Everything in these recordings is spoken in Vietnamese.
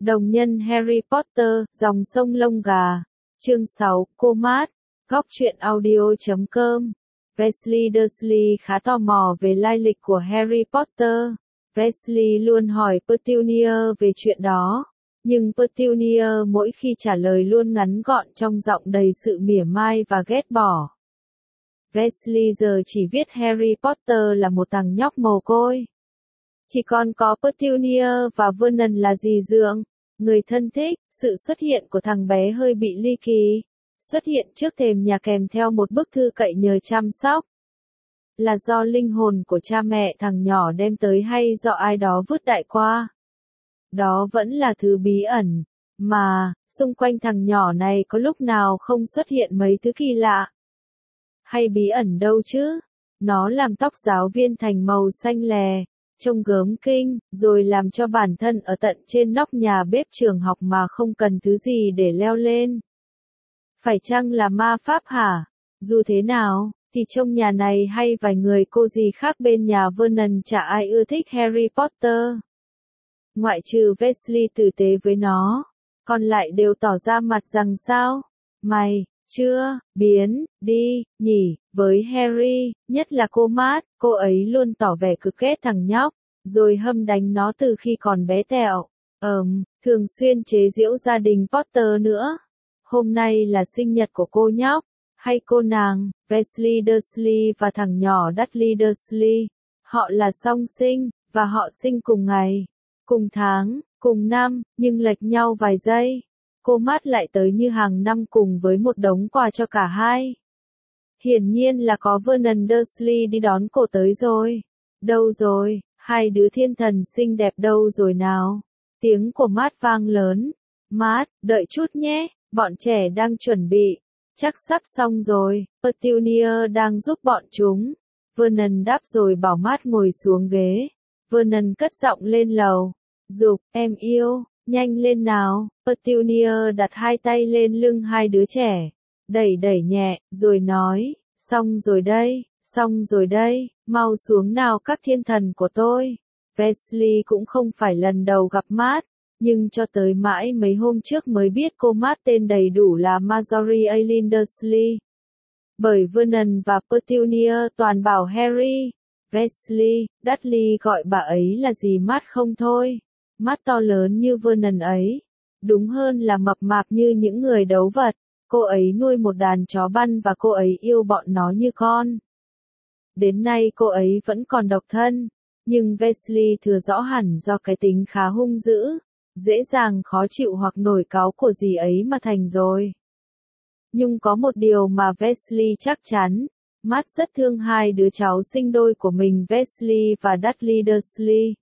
Đồng nhân Harry Potter, dòng sông lông gà. Chương 6, cô Mát. Góc truyện audio.com. Weasley Dursley khá tò mò về lai lịch của Harry Potter. Weasley luôn hỏi Petunia về chuyện đó, nhưng Petunia mỗi khi trả lời luôn ngắn gọn trong giọng đầy sự mỉa mai và ghét bỏ. Weasley giờ chỉ biết Harry Potter là một thằng nhóc mồ côi. Chỉ còn có Petunia và Vernon là dì dượng, người thân thích. Sự xuất hiện của thằng bé hơi bị ly kỳ. Xuất hiện trước thềm nhà kèm theo một bức thư cậy nhờ chăm sóc. Là do linh hồn của cha mẹ thằng nhỏ đem tới hay do ai đó vứt đại qua? Đó vẫn là thứ bí ẩn, mà, xung quanh thằng nhỏ này có lúc nào không xuất hiện mấy thứ kỳ lạ? Hay bí ẩn đâu chứ? Nó làm tóc giáo viên thành màu xanh lè, trông gớm kinh, rồi làm cho bản thân ở tận trên nóc nhà bếp trường học mà không cần thứ gì để leo lên. Phải chăng là ma pháp hả? Dù thế nào, thì trong nhà này hay vài người cô dì khác bên nhà Vernon chả ai ưa thích Harry Potter. Ngoại trừ Weasley tử tế với nó, còn lại đều tỏ ra mặt rằng sao? Mày, chưa, biến, đi, nhỉ, với Harry, nhất là cô Mát, cô ấy luôn tỏ vẻ cực ghét thằng nhóc, rồi hâm đánh nó từ khi còn bé tẹo. Thường xuyên chế giễu gia đình Potter nữa. Hôm nay là sinh nhật của cô nhóc, hay cô nàng, Weasley Dursley và thằng nhỏ Dudley Dursley. Họ là song sinh, và họ sinh cùng ngày, cùng tháng, cùng năm, nhưng lệch nhau vài giây. Cô Mát lại tới như hàng năm cùng với một đống quà cho cả hai. Hiển nhiên là có Vernon Dursley đi đón cô tới rồi. Đâu rồi, hai đứa thiên thần xinh đẹp đâu rồi nào? Tiếng của Mát vang lớn. Mát, đợi chút nhé, bọn trẻ đang chuẩn bị. Chắc sắp xong rồi, Petunia đang giúp bọn chúng. Vernon đáp rồi bảo Mát ngồi xuống ghế. Vernon cất giọng lên lầu. Dục, em yêu, nhanh lên nào. Petunia đặt hai tay lên lưng hai đứa trẻ. Đẩy đẩy nhẹ, rồi nói, xong rồi đây, mau xuống nào các thiên thần của tôi. Weasley cũng không phải lần đầu gặp Mát, nhưng cho tới mãi mấy hôm trước mới biết cô Mát tên đầy đủ là Marjorie Eileen Dursley. Bởi Vernon và Petunia toàn bảo Harry, Weasley, Dudley gọi bà ấy là gì Mát không thôi. Mắt to lớn như Vernon ấy. Đúng hơn là mập mạp như những người đấu vật. Cô ấy nuôi một đàn chó băn và cô ấy yêu bọn nó như con. Đến nay cô ấy vẫn còn độc thân, nhưng Weasley thừa rõ hẳn do cái tính khá hung dữ, dễ dàng khó chịu hoặc nổi cáu của dì ấy mà thành rồi. Nhưng có một điều mà Weasley chắc chắn, Mát rất thương hai đứa cháu sinh đôi của mình Weasley và Dudley Dursley.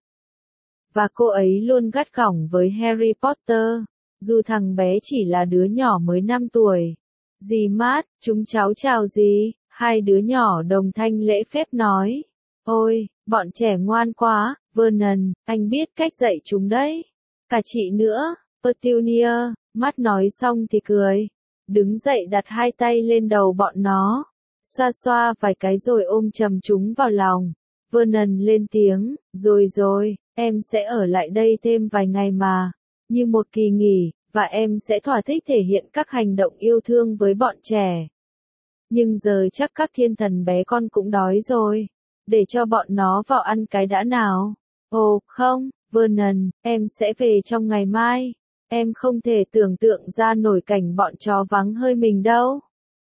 Và cô ấy luôn gắt gỏng với Harry Potter, dù thằng bé chỉ là đứa nhỏ mới 5 tuổi. Dì Mát, chúng cháu chào dì, hai đứa nhỏ đồng thanh lễ phép nói. Ôi, bọn trẻ ngoan quá, Vernon, anh biết cách dạy chúng đấy. Cả chị nữa, Petunia. Mát nói xong thì cười. Đứng dậy đặt hai tay lên đầu bọn nó. Xoa xoa vài cái rồi ôm chầm chúng vào lòng. Vernon lên tiếng, rồi, em sẽ ở lại đây thêm vài ngày mà. Như một kỳ nghỉ, và em sẽ thỏa thích thể hiện các hành động yêu thương với bọn trẻ. Nhưng giờ chắc các thiên thần bé con cũng đói rồi. Để cho bọn nó vào ăn cái đã nào. Ồ, không, Vernon, em sẽ về trong ngày mai. Em không thể tưởng tượng ra nổi cảnh bọn chó vắng hơi mình đâu.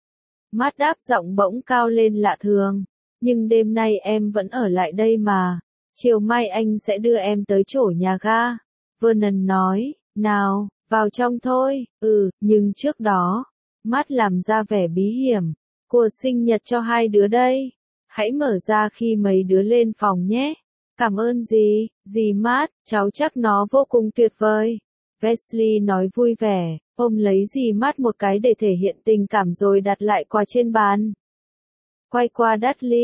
Mát đáp giọng bỗng cao lên lạ thường. Nhưng đêm nay em vẫn ở lại đây mà. Chiều mai anh sẽ đưa em tới chỗ nhà ga. Vernon nói, nào, vào trong thôi. Nhưng trước đó, Mát làm ra vẻ bí hiểm. Của sinh nhật cho hai đứa đây. Hãy mở ra khi mấy đứa lên phòng nhé. Cảm ơn dì Mát, cháu chắc nó vô cùng tuyệt vời. Weasley nói vui vẻ, ôm lấy dì Mát một cái để thể hiện tình cảm rồi đặt lại quà trên bàn. Quay qua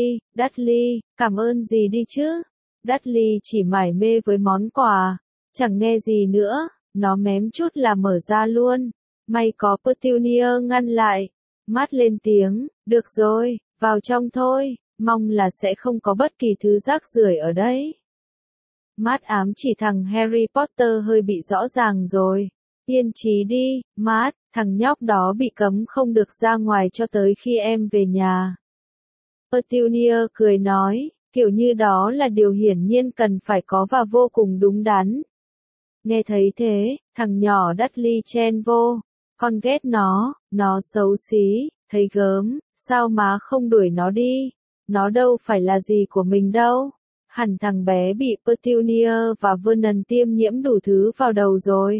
Dudley, cảm ơn dì đi chứ. Dudley chỉ mải mê với món quà, chẳng nghe gì nữa, nó mém chút là mở ra luôn. May có Petunia ngăn lại. Mát lên tiếng, được rồi, vào trong thôi, mong là sẽ không có bất kỳ thứ rác rưởi ở đấy. Matt ám chỉ thằng Harry Potter hơi bị rõ ràng rồi. Yên trí đi, Matt, thằng nhóc đó bị cấm không được ra ngoài cho tới khi em về nhà. Petunia cười nói, kiểu như đó là điều hiển nhiên cần phải có và vô cùng đúng đắn. Nghe thấy thế, thằng nhỏ Dudley chen vô, con ghét nó xấu xí, thấy gớm, sao má không đuổi nó đi, nó đâu phải là gì của mình đâu. Hẳn thằng bé bị Petunia và Vernon tiêm nhiễm đủ thứ vào đầu rồi.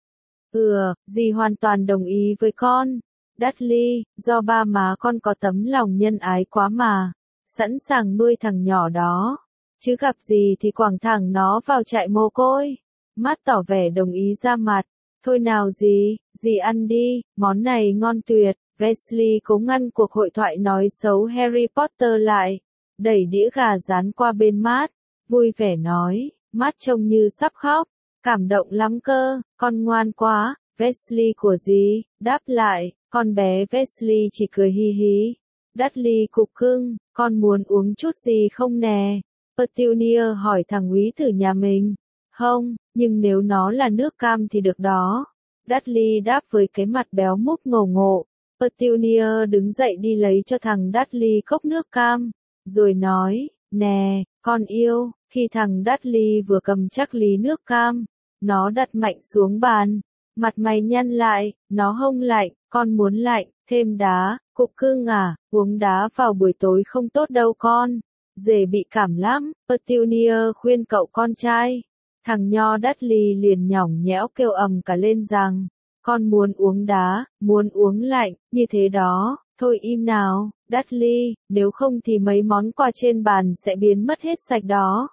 Dì hoàn toàn đồng ý với con. Dudley, do ba má con có tấm lòng nhân ái quá mà, sẵn sàng nuôi thằng nhỏ đó. Chứ gặp gì thì quẳng thẳng nó vào trại mồ côi. Matt tỏ vẻ đồng ý ra mặt. Thôi nào dì ăn đi, món này ngon tuyệt. Weasley cố ngăn cuộc hội thoại nói xấu Harry Potter lại. Đẩy đĩa gà rán qua bên Matt, vui vẻ nói, Matt trông như sắp khóc. Cảm động lắm cơ, con ngoan quá. Weasley của dì, đáp lại, con bé Weasley chỉ cười hi hí. Dudley cục cưng, con muốn uống chút gì không nè? Petunia hỏi thằng úy tử nhà mình. Không, nhưng nếu nó là nước cam thì được đó. Dudley đáp với cái mặt béo múp ngầu ngộ. Petunia đứng dậy đi lấy cho thằng Dudley cốc nước cam, rồi nói, nè, con yêu. Khi thằng Dudley vừa cầm chắc lý nước cam, nó đặt mạnh xuống bàn. Mặt mày nhăn lại, nó hông lạnh, con muốn lạnh, thêm đá, cục cưng à, uống đá vào buổi tối không tốt đâu con. Dễ bị cảm lắm, Petunia khuyên cậu con trai. Thằng nho Dudley liền nhõng nhẽo kêu ầm cả lên rằng, con muốn uống đá, muốn uống lạnh, như thế đó, thôi im nào, Dudley, nếu không thì mấy món quà trên bàn sẽ biến mất hết sạch đó.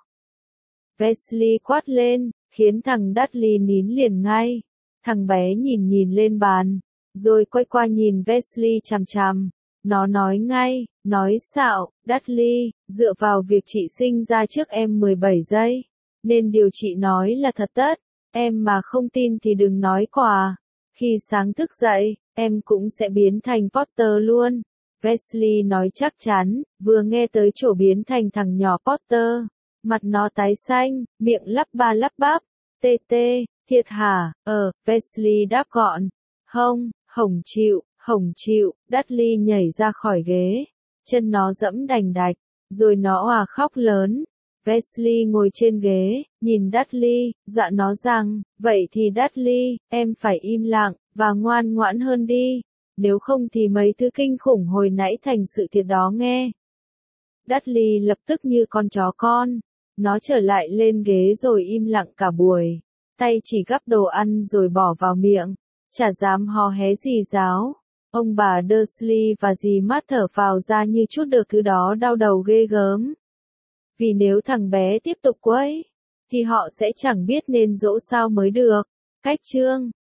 Weasley quát lên, khiến thằng Dudley nín liền ngay. Thằng bé nhìn lên bàn, rồi quay qua nhìn Weasley chằm chằm. Nó nói ngay, nói xạo, Dudley, dựa vào việc chị sinh ra trước em 17 giây, nên điều chị nói là thật tất, em mà không tin thì đừng nói quà. Khi sáng thức dậy, em cũng sẽ biến thành Potter luôn. Weasley nói chắc chắn, vừa nghe tới chỗ biến thành thằng nhỏ Potter. Mặt nó tái xanh, miệng lắp ba lắp bắp, tê, thiệt hả, Weasley đáp gọn. Hổng chịu, Dudley nhảy ra khỏi ghế, chân nó dẫm đành đạch, rồi nó òa khóc lớn. Weasley ngồi trên ghế, nhìn Dudley, dọa nó rằng, vậy thì Dudley, em phải im lặng, và ngoan ngoãn hơn đi, nếu không thì mấy thứ kinh khủng hồi nãy thành sự thiệt đó nghe. Dudley lập tức như con chó con, nó trở lại lên ghế rồi im lặng cả buổi, tay chỉ gắp đồ ăn rồi bỏ vào miệng, chả dám hò hé gì ráo. Ông bà Dursley và dì Mát thở phào ra như chút được thứ đó đau đầu ghê gớm. Vì nếu thằng bé tiếp tục quấy, thì họ sẽ chẳng biết nên dỗ sao mới được. Cách chương